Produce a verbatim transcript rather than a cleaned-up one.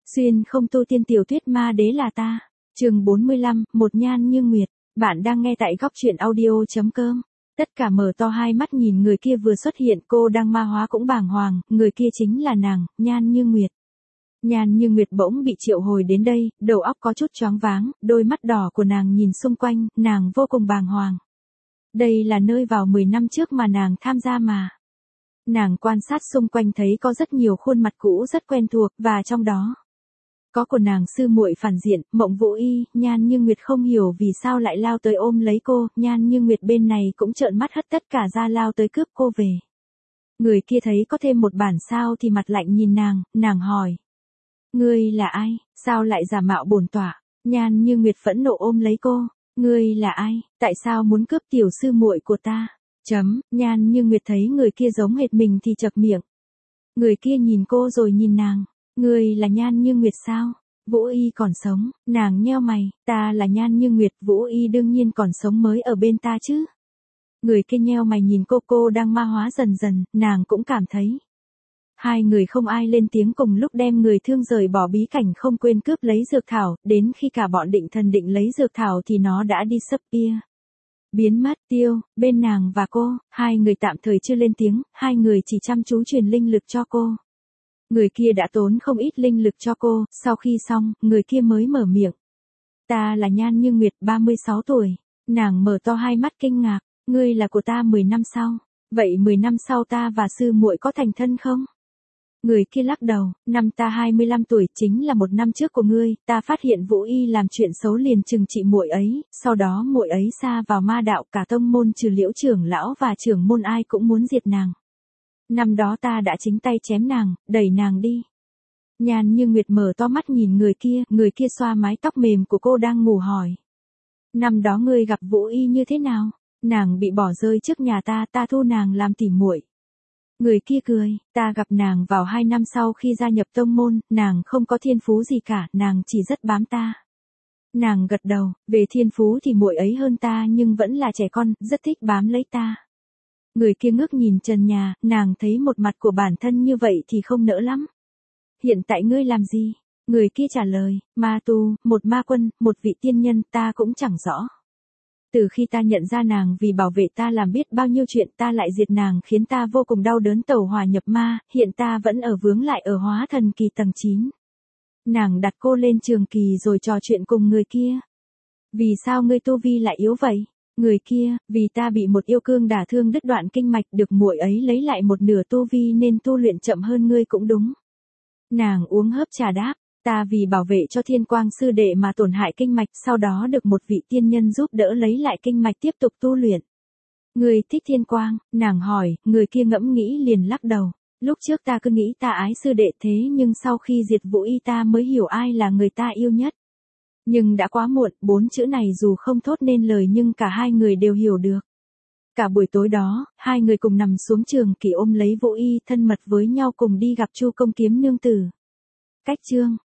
Xuyên không tu tiên tiểu thuyết ma đế là ta. Chương bốn mươi lăm, một nhan như nguyệt. Bạn đang nghe tại góc truyện audio chấm com. Tất cả mở to hai mắt nhìn người kia vừa xuất hiện, cô đang ma hóa cũng bàng hoàng, người kia chính là nàng, Nhan Như Nguyệt. Nhan Như Nguyệt bỗng bị triệu hồi đến đây, đầu óc có chút choáng váng, đôi mắt đỏ của nàng nhìn xung quanh, nàng vô cùng bàng hoàng. Đây là nơi vào mười năm trước mà nàng tham gia mà. Nàng quan sát xung quanh thấy có rất nhiều khuôn mặt cũ rất quen thuộc, và trong đó có của nàng sư muội phản diện, Mộng Vũ Y. Nhan Như Nguyệt không hiểu vì sao lại lao tới ôm lấy cô, Nhan Như Nguyệt bên này cũng trợn mắt hất tất cả ra lao tới cướp cô về. Người kia thấy có thêm một bản sao thì mặt lạnh nhìn nàng, nàng hỏi. Ngươi là ai, sao lại giả mạo bổn tọa? Nhan Như Nguyệt phẫn nộ ôm lấy cô, ngươi là ai, tại sao muốn cướp tiểu sư muội của ta? Chấm, Nhan Như Nguyệt thấy người kia giống hệt mình thì chậc miệng. Người kia nhìn cô rồi nhìn nàng. Ngươi là Nhan Như Nguyệt sao? Vũ Y còn sống, nàng nheo mày, ta là Nhan Như Nguyệt, Vũ Y đương nhiên còn sống mới ở bên ta chứ. Người kia nheo mày nhìn cô, cô đang ma hóa dần dần, nàng cũng cảm thấy. Hai người không ai lên tiếng cùng lúc đem người thương rời bỏ bí cảnh, không quên cướp lấy dược thảo, đến khi cả bọn định thần định lấy dược thảo thì nó đã đi sấp bia. Biến mất tiêu, bên nàng và cô, hai người tạm thời chưa lên tiếng, hai người chỉ chăm chú truyền linh lực cho cô. Người kia đã tốn không ít linh lực cho cô, sau khi xong, người kia mới mở miệng. Ta là Nhan Như Nguyệt, ba mươi sáu tuổi. Nàng mở to hai mắt kinh ngạc, ngươi là của ta mười năm sau. Vậy mười năm sau ta và sư muội có thành thân không? Người kia lắc đầu, năm ta hai mươi lăm tuổi, chính là một năm trước của ngươi, ta phát hiện Vũ Y làm chuyện xấu liền trừng trị muội ấy, sau đó muội ấy sa vào ma đạo, cả tông môn trừ Liễu trưởng lão và trưởng môn ai cũng muốn diệt nàng. Năm đó ta đã chính tay chém nàng, đẩy nàng đi. Nhan Như Nguyệt mở to mắt nhìn người kia, người kia xoa mái tóc mềm của cô đang ngủ hỏi. Năm đó ngươi gặp Vũ Y như thế nào? Nàng bị bỏ rơi trước nhà ta, ta thu nàng làm tỉ muội. Người kia cười, ta gặp nàng vào hai năm sau khi gia nhập tông môn, nàng không có thiên phú gì cả, nàng chỉ rất bám ta. Nàng gật đầu, về thiên phú thì muội ấy hơn ta nhưng vẫn là trẻ con, rất thích bám lấy ta. Người kia ngước nhìn trần nhà, nàng thấy một mặt của bản thân như vậy thì không nỡ lắm. Hiện tại ngươi làm gì? Người kia trả lời, ma tu, một ma quân, một vị tiên nhân, ta cũng chẳng rõ. Từ khi ta nhận ra nàng vì bảo vệ ta làm biết bao nhiêu chuyện, ta lại diệt nàng khiến ta vô cùng đau đớn, tẩu hỏa nhập ma, hiện ta vẫn ở vướng lại ở hóa thần kỳ tầng chín. Nàng đặt cô lên trường kỳ rồi trò chuyện cùng người kia. Vì sao ngươi tu vi lại yếu vậy? Người kia, vì ta bị một yêu cương đả thương đứt đoạn kinh mạch, được muội ấy lấy lại một nửa tu vi nên tu luyện chậm hơn ngươi cũng đúng. Nàng uống hớp trà đáp, ta vì bảo vệ cho Thiên Quang sư đệ mà tổn hại kinh mạch, sau đó được một vị tiên nhân giúp đỡ lấy lại kinh mạch tiếp tục tu luyện. Ngươi thích Thiên Quang? Nàng hỏi, người kia ngẫm nghĩ liền lắc đầu. Lúc trước ta cứ nghĩ ta ái sư đệ thế nhưng sau khi diệt Vũ Y ta mới hiểu ai là người ta yêu nhất. Nhưng đã quá muộn, bốn chữ này dù không thốt nên lời nhưng cả hai người đều hiểu được. Cả buổi tối đó, hai người cùng nằm xuống trường kỳ ôm lấy Vũ Y, thân mật với nhau cùng đi gặp Chu Công Kiếm nương tử. Cách chương